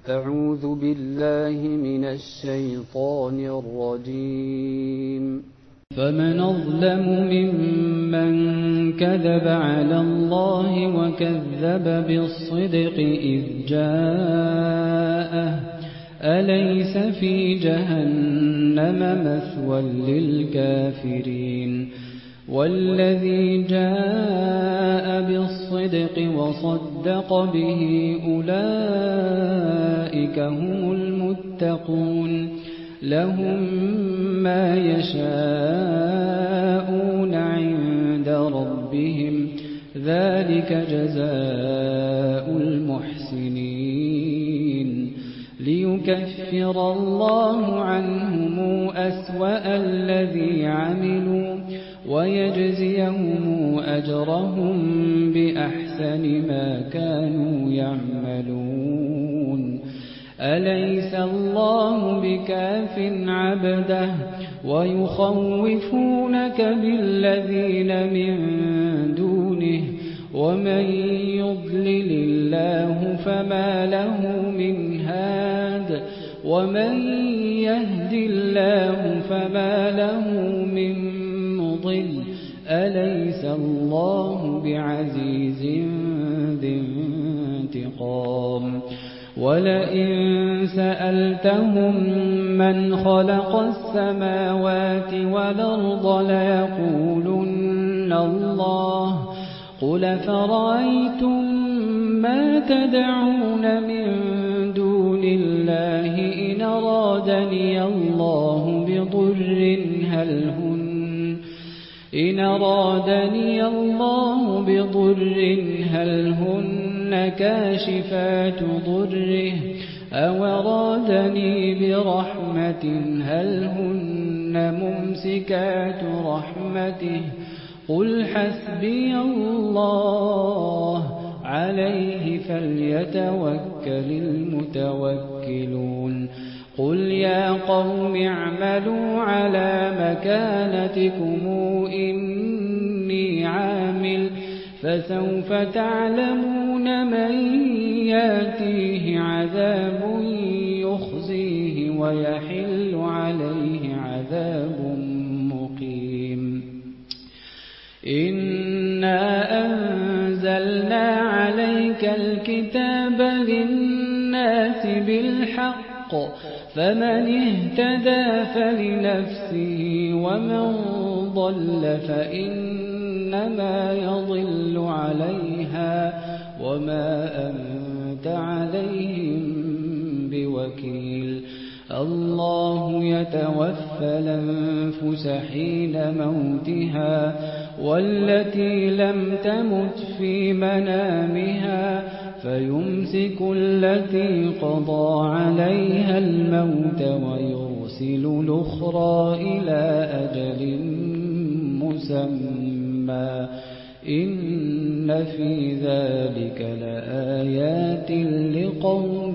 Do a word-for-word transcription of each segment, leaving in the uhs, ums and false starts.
أعوذ بالله من الشيطان الرجيم. فمن أظلم ممن كذب على الله وكذب بالصدق إذ جاءه أليس في جهنم مثوى للكافرين والذي جاء بالصدق وصدق به أولئك هم المتقون لهم ما يشاءون عند ربهم ذلك جزاء المحسنين ليكفر الله عنهم أسوأ الذي عملوا ويجزيهم أجرهم بأحسن ما كانوا يعملون أليس الله بكاف عبده ويخوفونك بالذين من دونه ومن يضلل الله فما له من هاد ومن يهد الله فما له من مضل أليس الله بعزيز ذي انتقام ولئن سألتهم من خلق السماوات والأرض ليقولن الله قل فرأيتم ما تدعون من دون الله إن أرادني الله بضر هل هن إن أرادني الله بضر هل هن كاشفات ضره أو أرادني برحمة هل هن ممسكات رحمته قل حسبي الله عليه فليتوكل المتوكلون قل يا قوم اعملوا على مكانتكم إني عامل فسوف تعلمون من ياتيه عذاب يخزيه ويحل عليه عذاب مقيم إنا أنزلنا عليك الكتاب للناس بالحق فمن اهتدى فلنفسه ومن ضل فإنما يضل عليها وما أنت عليهم بوكيل الله يتوفى الأنفس حين موتها والتي لم تمت في منامها فيمسك التي قضى عليها الموت ويرسل الأخرى إلى أجل مسمى إن في ذلك لآيات لقوم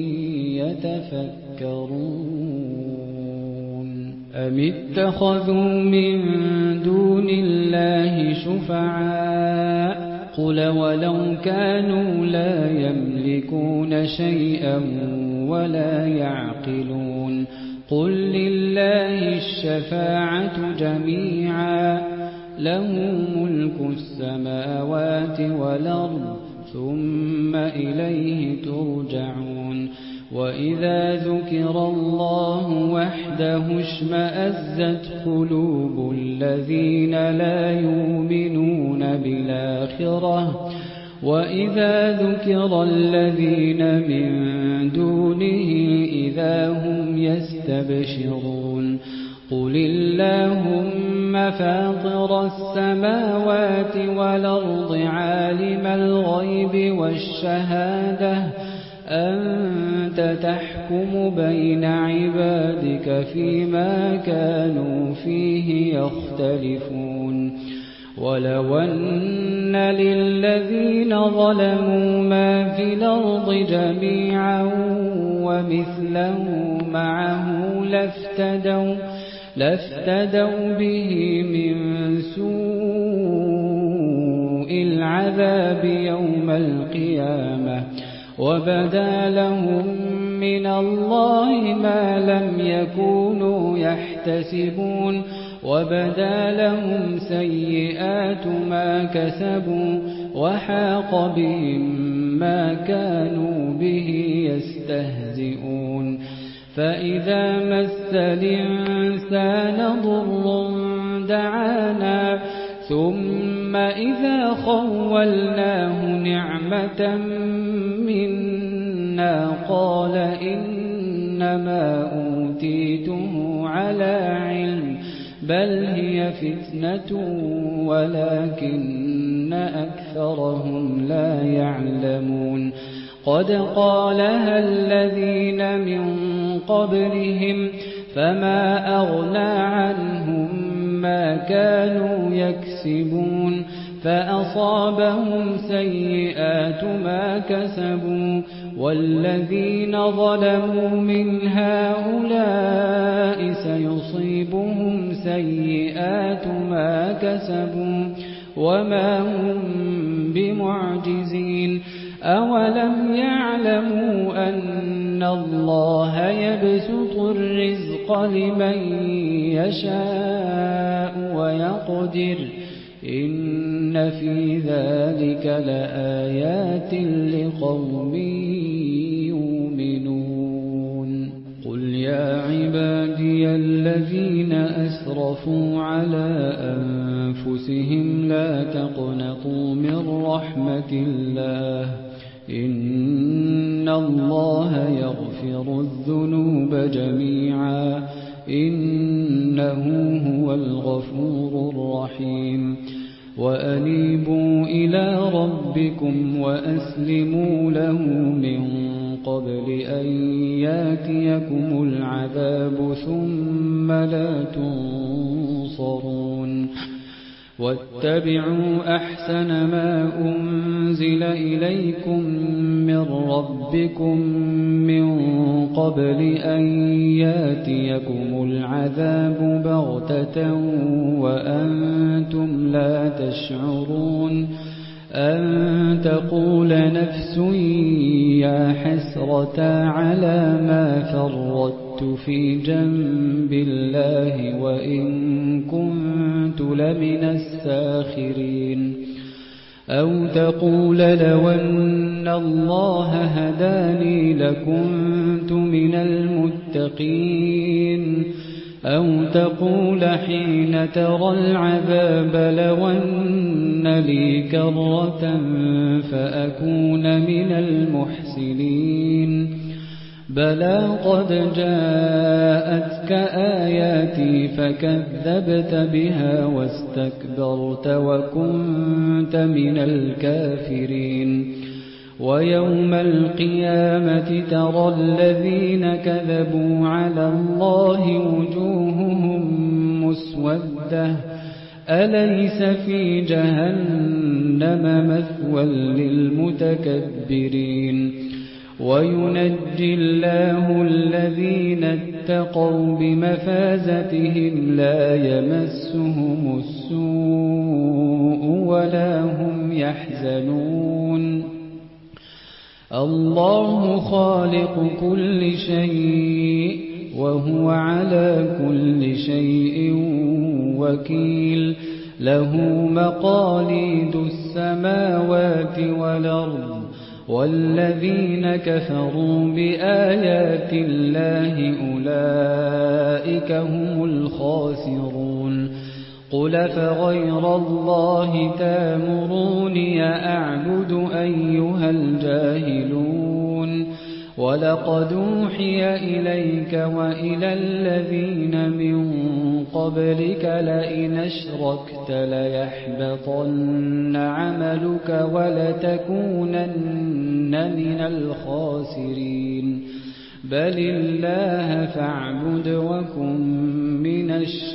يتفكرون أم اتخذوا من دون الله شفعاء قل ولو كانوا لا يملكون شيئا ولا يعقلون قل لله الشفاعة جميعا له ملك السماوات والأرض ثم إليه ترجعون وإذا ذكر الله وحده اشمأزت قلوب الذين لا يؤمنون بالآخرة وإذا ذكر الذين من دونه إذا هم يستبشرون قل اللهم فاطر السماوات والأرض عالم الغيب والشهادة أنت تحكم بين عبادك فيما كانوا فيه يختلفون ولو أن للذين ظلموا ما في الأرض جميعا ومثله معه لافتدوا لافتدوا به من سوء العذاب يوم القيامة وبدا لهم من الله ما لم يكونوا يحتسبون وبدا لهم سيئات ما كسبوا وحاق بهم ما كانوا به يستهزئون فإذا مس الإنسان ضر دعانا ثم إذا خولناه نعمة منا قال إنما أوتيته على علم بل هي فتنة ولكن أكثرهم لا يعلمون قد قالها الذين من قبلهم فما أغنى عنهم ما كانوا يكسبون فأصابهم سيئات ما كسبوا والذين ظلموا من هؤلاء سيصيبهم سيئات ما كسبوا وما هم بمعجزين أولم يعلموا أن الله يبسط الرزق لمن يشاء ويقدر إن في ذلك لآيات لقوم يؤمنون قل يا عبادي الذين أسرفوا على أنفسهم لا تقنطوا من رحمة الله إن الله يغفر الذنوب جميعا إنه هو الغفور الرحيم وأنيبوا إلى ربكم وأسلموا له من قبل أن يأتيكم العذاب ثم لا تنصرون واتبعوا أحسن ما أنزل إليكم من ربكم من قبل أن يأتيكم العذاب بغتة وأنتم لا تشعرون أن تقول نفس يا حسرة على ما فرطت في جنب الله وإن كنت لمن الساخرين أو تقول لو أن الله هداني لكنت من المتقين أو تقول حين ترى العذاب لو أن لي كرة فأكون من المحسنين بلى قد جاءتك آياتي فكذبت بها واستكبرت وكنت من الكافرين ويوم القيامة ترى الذين كذبوا على الله وجوههم مسودة أليس في جهنم مثوى للمتكبرين وينجي الله الذين اتقوا بمفازتهم لا يمسهم السوء ولا هم يحزنون الله خالق كل شيء وهو على كل شيء وكيل له مقاليد السماوات والأرض والذين كفروا بآيات الله أولئك هم الخاسرون قل فغير الله تامروني أعبد أيها الجاهلون ولقد أوحي إليك وإلى الذين من قبلك لئن أشركت ليحبطن عملك ولتكونن من الخاسرين بل الله فاعبد وكن من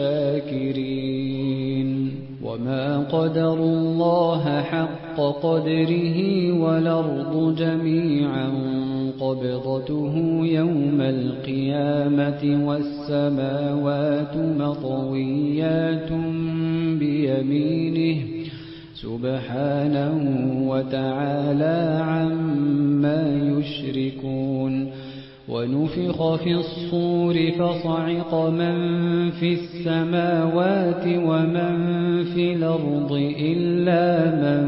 الشاكرين وما قدر الله حق قدره والأرض جميعا قبضته يوم القيامة والسماوات مطويات بيمينه سبحانه وتعالى عما يشركون ونفخ في الصور فصعق من في السماوات ومن في الأرض إلا من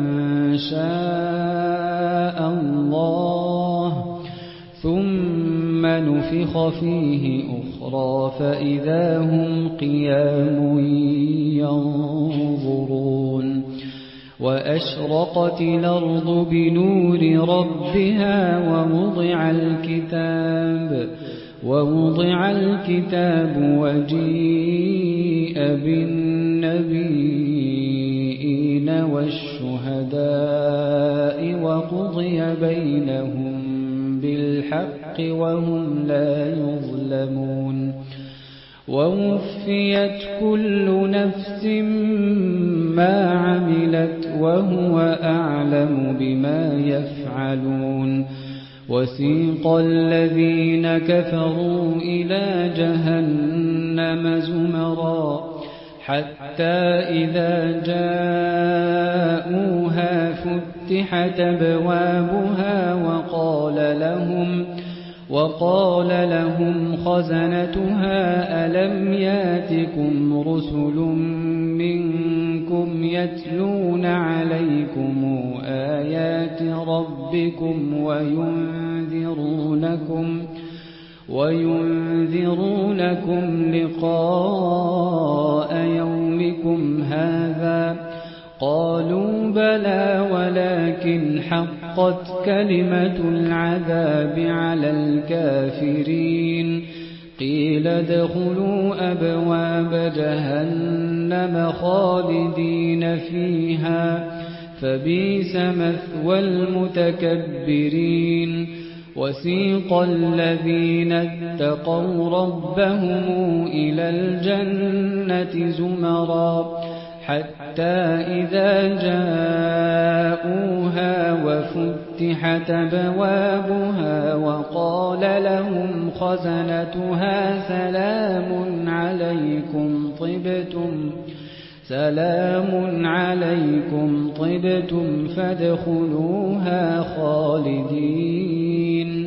شاء الله ثم نفخ فيه أخرى فإذا هم قيام ينظرون وأشرقت الأرض بنور ربها ووضع الكتاب ووضع الكتاب وجيء بالنبيين والشهداء وقضي بينهم بالحق وهم لا يظلمون ووفيت كل نفس ما عملت وهو أعلم بما يفعلون وسيق الذين كفروا إلى جهنم زمرا حتى إذا جاءوها فتحت أبوابها وقال لهم وقال لهم خزنتها ألم ياتكم رسل منكم يتلون عليكم آيات ربكم وينذرونكم وينذرونكم لقاء يومكم هذا قالوا بلى ولكن حقت كلمة العذاب على الكافرين قيل ادخلوا أبواب جهنم خالدين فيها فبئس مثوى المتكبرين وسيق الذين اتقوا ربهم إلى الجنة زمرا حتى إذا جاءوها وفتحت أبوابها وقال لهم خزنتها سلام عليكم طبتم سلام عليكم طبتم فادخلوها خالدين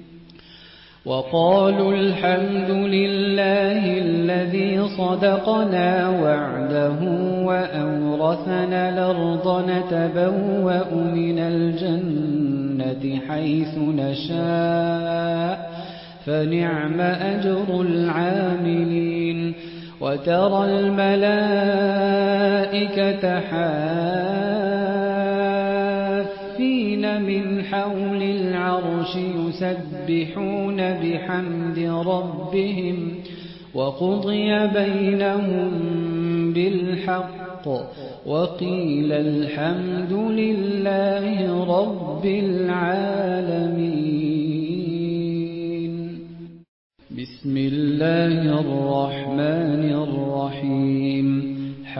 وقالوا الحمد لله الذي صدقنا وعده وأورثنا الأرض نتبوأ من الجنة حيث نشاء فنعم أجر العاملين وترى الملائكة حافين من حول العرش يسبحون بحمد ربهم وقضي بينهم بالحق وقيل الحمد لله رب العالمين بسم الله الرحمن الرحيم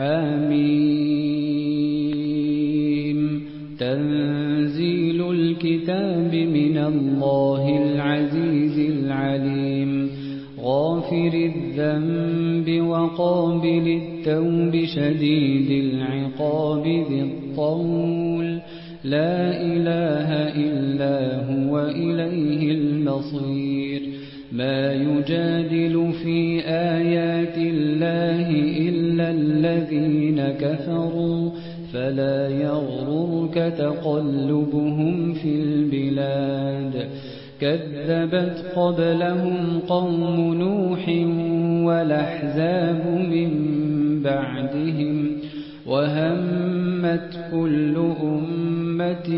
حميم تنزيل الكتاب من الله العزيز العليم غافر الذنب وقابل التوب شديد العقاب ذي الطول لا إله إلا هو إليه المصير ما يجادل في آيات الله إلا الذين كفروا فلا يغررك تقلبهم في البلاد كذبت قبلهم قوم نوح والأحزاب من بعدهم وهمت كل أمة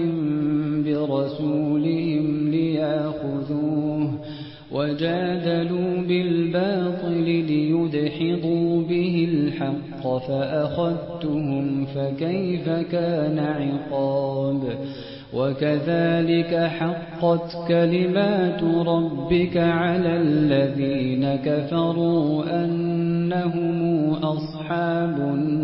برسولهم ليأخذوه وجادلوا بالباطل ليدحضوا به الحق فأخذتهم فكيف كان عقاب وكذلك حقت كلمات ربك على الذين كفروا أنهم أصحاب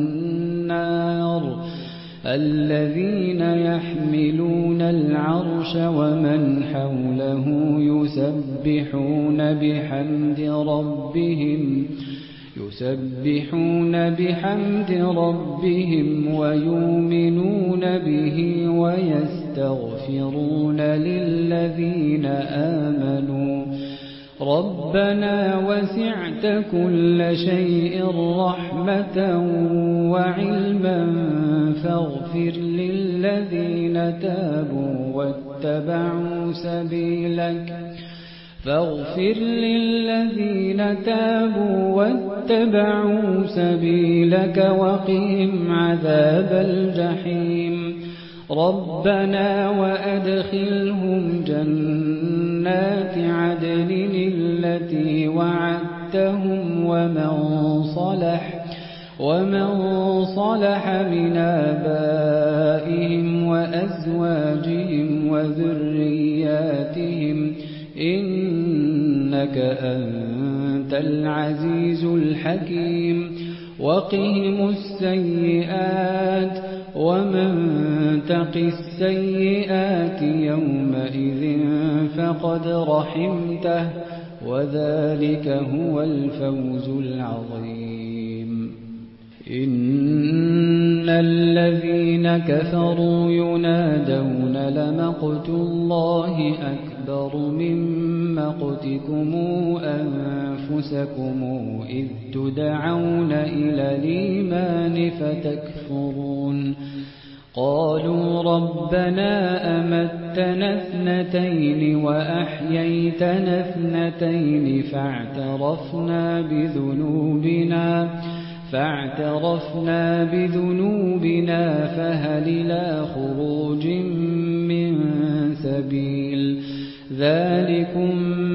النار الذين يحملون العرش ومن حوله يسبحون بحمد ربهم يسبحون بحمد ربهم ويؤمنون به ويستغفرون للذين آمنوا ربنا وسعت كل شيء رحمة وعلما فاغفر للذين تابوا واتبعوا سبيلك فاغفر للذين تابوا واتبعوا سبيلك وقهم عذاب الجحيم ربنا وأدخلهم جنات عدن التي وعدتهم ومن صلح ومن صلح من آبائهم وأزواجهم وذرياتهم إنك أنت العزيز الحكيم وقهم السيئات ومن تق السيئات يومئذ فقد رحمته وذلك هو الفوز العظيم إن الذين كفروا ينادون لمقت الله أكبر من مقتكم أنفسكم إذ تدعون إلى الإيمان فتكفرون قالوا ربنا أمتنا اثنتين وأحييتنا اثنتين فاعترفنا بذنوبنا فاعترفنا بذنوبنا فهل إلى خروج من سبيل ذلكم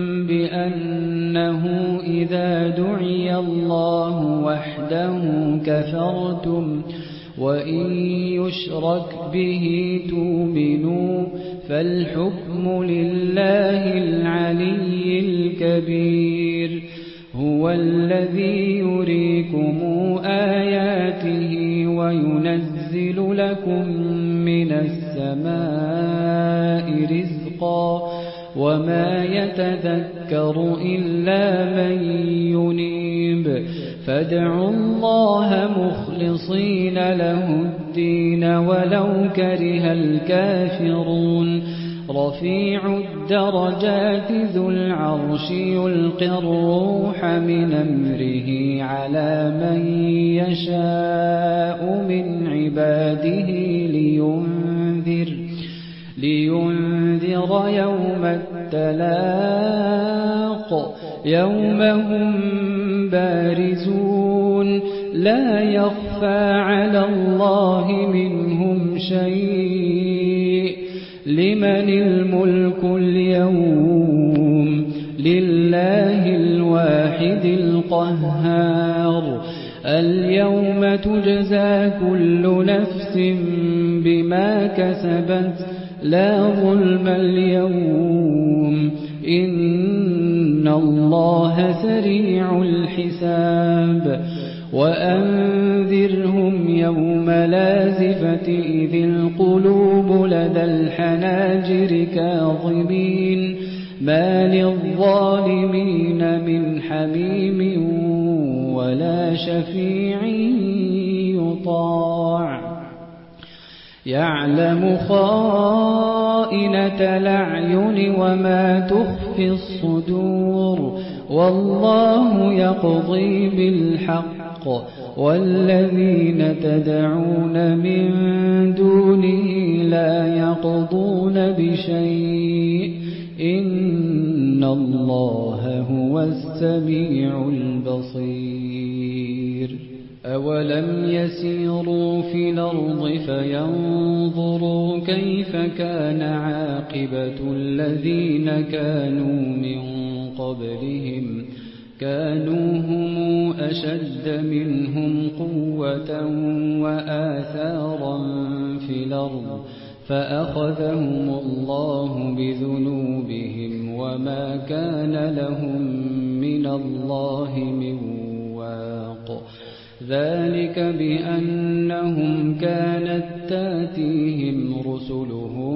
بأنه إذا دعي الله وحده كفرتم وإن يشرك به تؤمنوا فالحكم لله العلي الكبير هو الذي يريكم آياته وينزل لكم من السماء رزقا وما يتذكر إلا من ينيب فادعوا الله مخلصين له الدين ولو كره الكافرون رفيع الدرجات ذو العرش يلقي الروح من أمره على من يشاء من عباده لينذر لينذر يوم التلاق يوم هم بارزون لا يخفى على الله منهم شيء لمن الملك اليوم لله الواحد القهار اليوم تجزى كل نفس بما كسبت لا ظلم اليوم إن الله سريع الحساب وأنذرهم يوم لازفة إذ القلوب لدى الحناجر كاظمين ما للظالمين من حميم ولا شفيع يطاع يعلم خائنة الأعين وما تخفي الصدور والله يقضي بالحق والذين تدعون من دونه لا يقضون بشيء إن الله هو السميع البصير أولم يسيروا في الأرض فينظروا كيف كان عاقبة الذين كانوا من قبلهم كانوا هم أشد منهم قوة وآثارا في الأرض فأخذهم الله بذنوبهم وما كان لهم من الله من واق ذلك بأنهم كانت تاتيهم رسلهم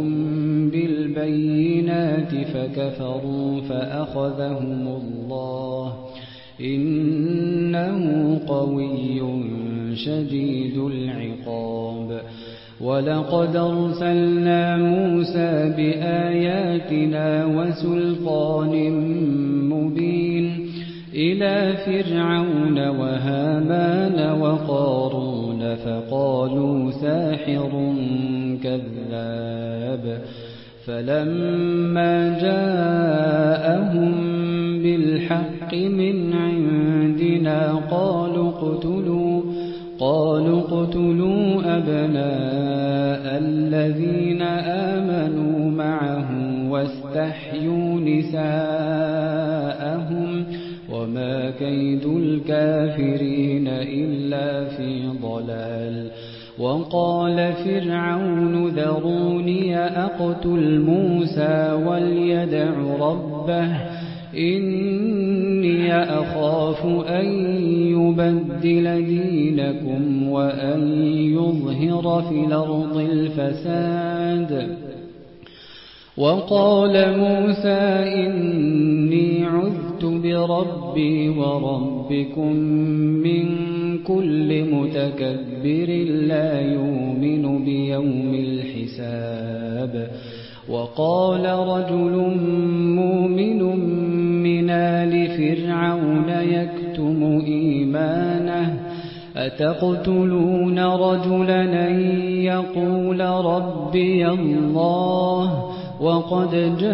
بالبينات فكفروا فأخذهم الله إنه قوي شديد العقاب ولقد أرسلنا موسى بآياتنا وسلطان مبين إلى فرعون وهامان وقارون فقالوا ساحر كذاب فلما جاءهم بالحق من عندنا قالوا اقتلوا قالوا اقتلوا أبناء الذين آمنوا معه واستحيوا نساءهم وما كيد الكافرين إلا في ضلال وقال فرعون ذروني أقتل موسى وليدع ربه إني أخاف أن يبدل دينكم وأن يظهر في الأرض الفساد وقال موسى إني عذت بربي وربكم من كل متكبر لا يؤمن بيوم الحساب وقال رجل مؤمن من آل فرعون يكتم إيمانه أتقتلون رجلا أن يقول ربي الله وقد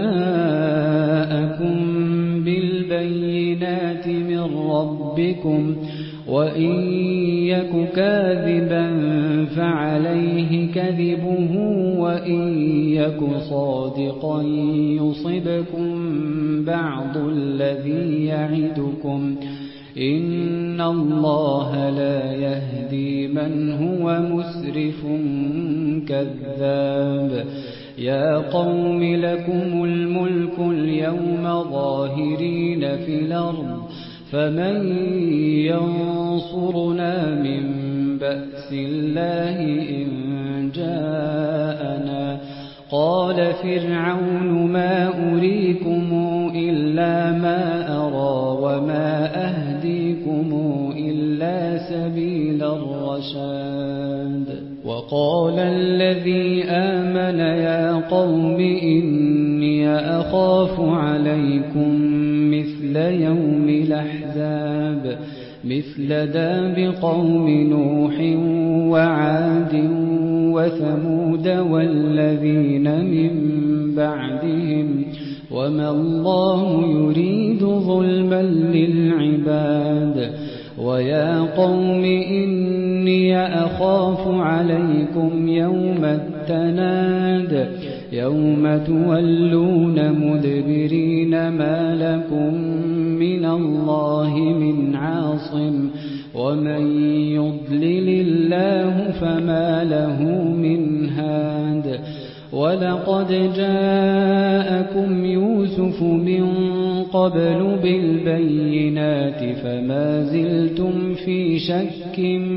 جاءكم بالبينات من ربكم وإن يك كاذبا فعليه كذبه وإن يك صادقا يصبكم بعض الذي يعدكم إن الله لا يهدي من هو مسرف كذاب يا قوم لكم الملك اليوم ظاهرين في الأرض فمن ينصرنا من بأس الله إن جاءنا قال فرعون ما أريكم إلا ما أرى وما أهديكم إلا سبيل الرشاد وقال الذي آمن يا قوم إني أخاف عليكم مثل يوم الأحزاب مثل داب قوم نوح وعاد وثمود والذين من بعدهم وما الله يريد ظلما للعباد ويا قوم إني أخاف عليكم يوم التناد يوم تولون مدبرين ما لكم من الله من عاصم ومن يضلل الله فما له من هاد ولقد جاءكم يوسف من قبل بالبينات فما زلتم في شك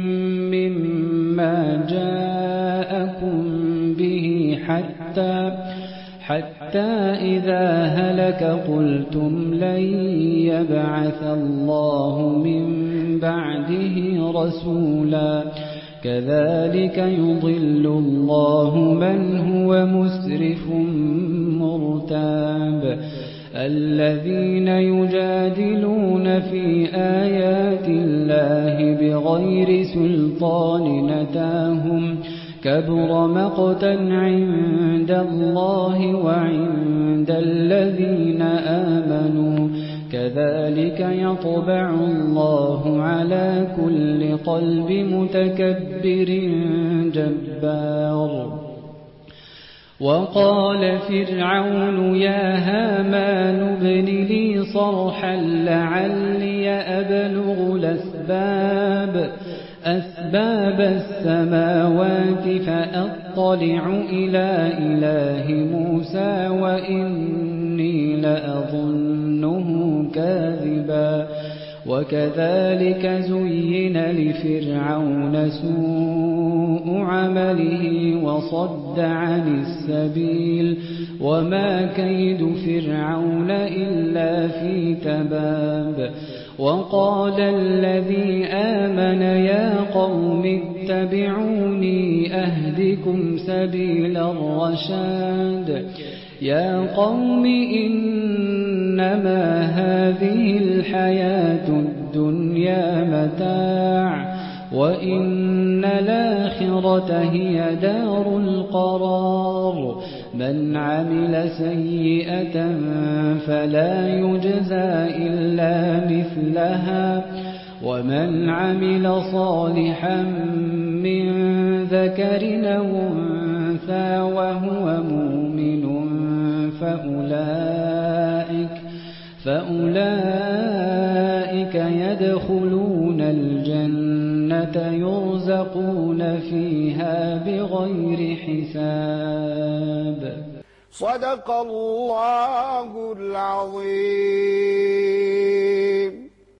مما جاءكم به حتى حتى إذا هلك قلتم لن يبعث الله من بعده رسولا كذلك يضل الله من هو مسرف مرتاب الذين يجادلون في آيات الله بغير سلطان أتاهم كبر مقتا عند الله وعند الذين آمنوا كذلك يطبع الله على كل قلب متكبر جبار وقال فرعون يا هامان ابن لي صرحا لعلي أبلغ الأسباب أسباب السماوات فأطلع إلى إله موسى وإني لأظنه كاذبا وكذلك زين لفرعون سوء عمله وصد عن السبيل وما كيد فرعون إلا في تباب وقال الذي آمن يا قوم اتبعوني أهدكم سبيل الرشاد يا قوم إنما هذه الحياة الدنيا متاع وإن الآخرة هي دار القرار من عمل سيئة فلا يجزى إلا مثلها ومن عمل صالحا من ذكر أو أنثى وهو مؤمن فأولئك فأولئك يدخلون الجنة يرزقون فيها بغير حساب. صدق الله العظيم.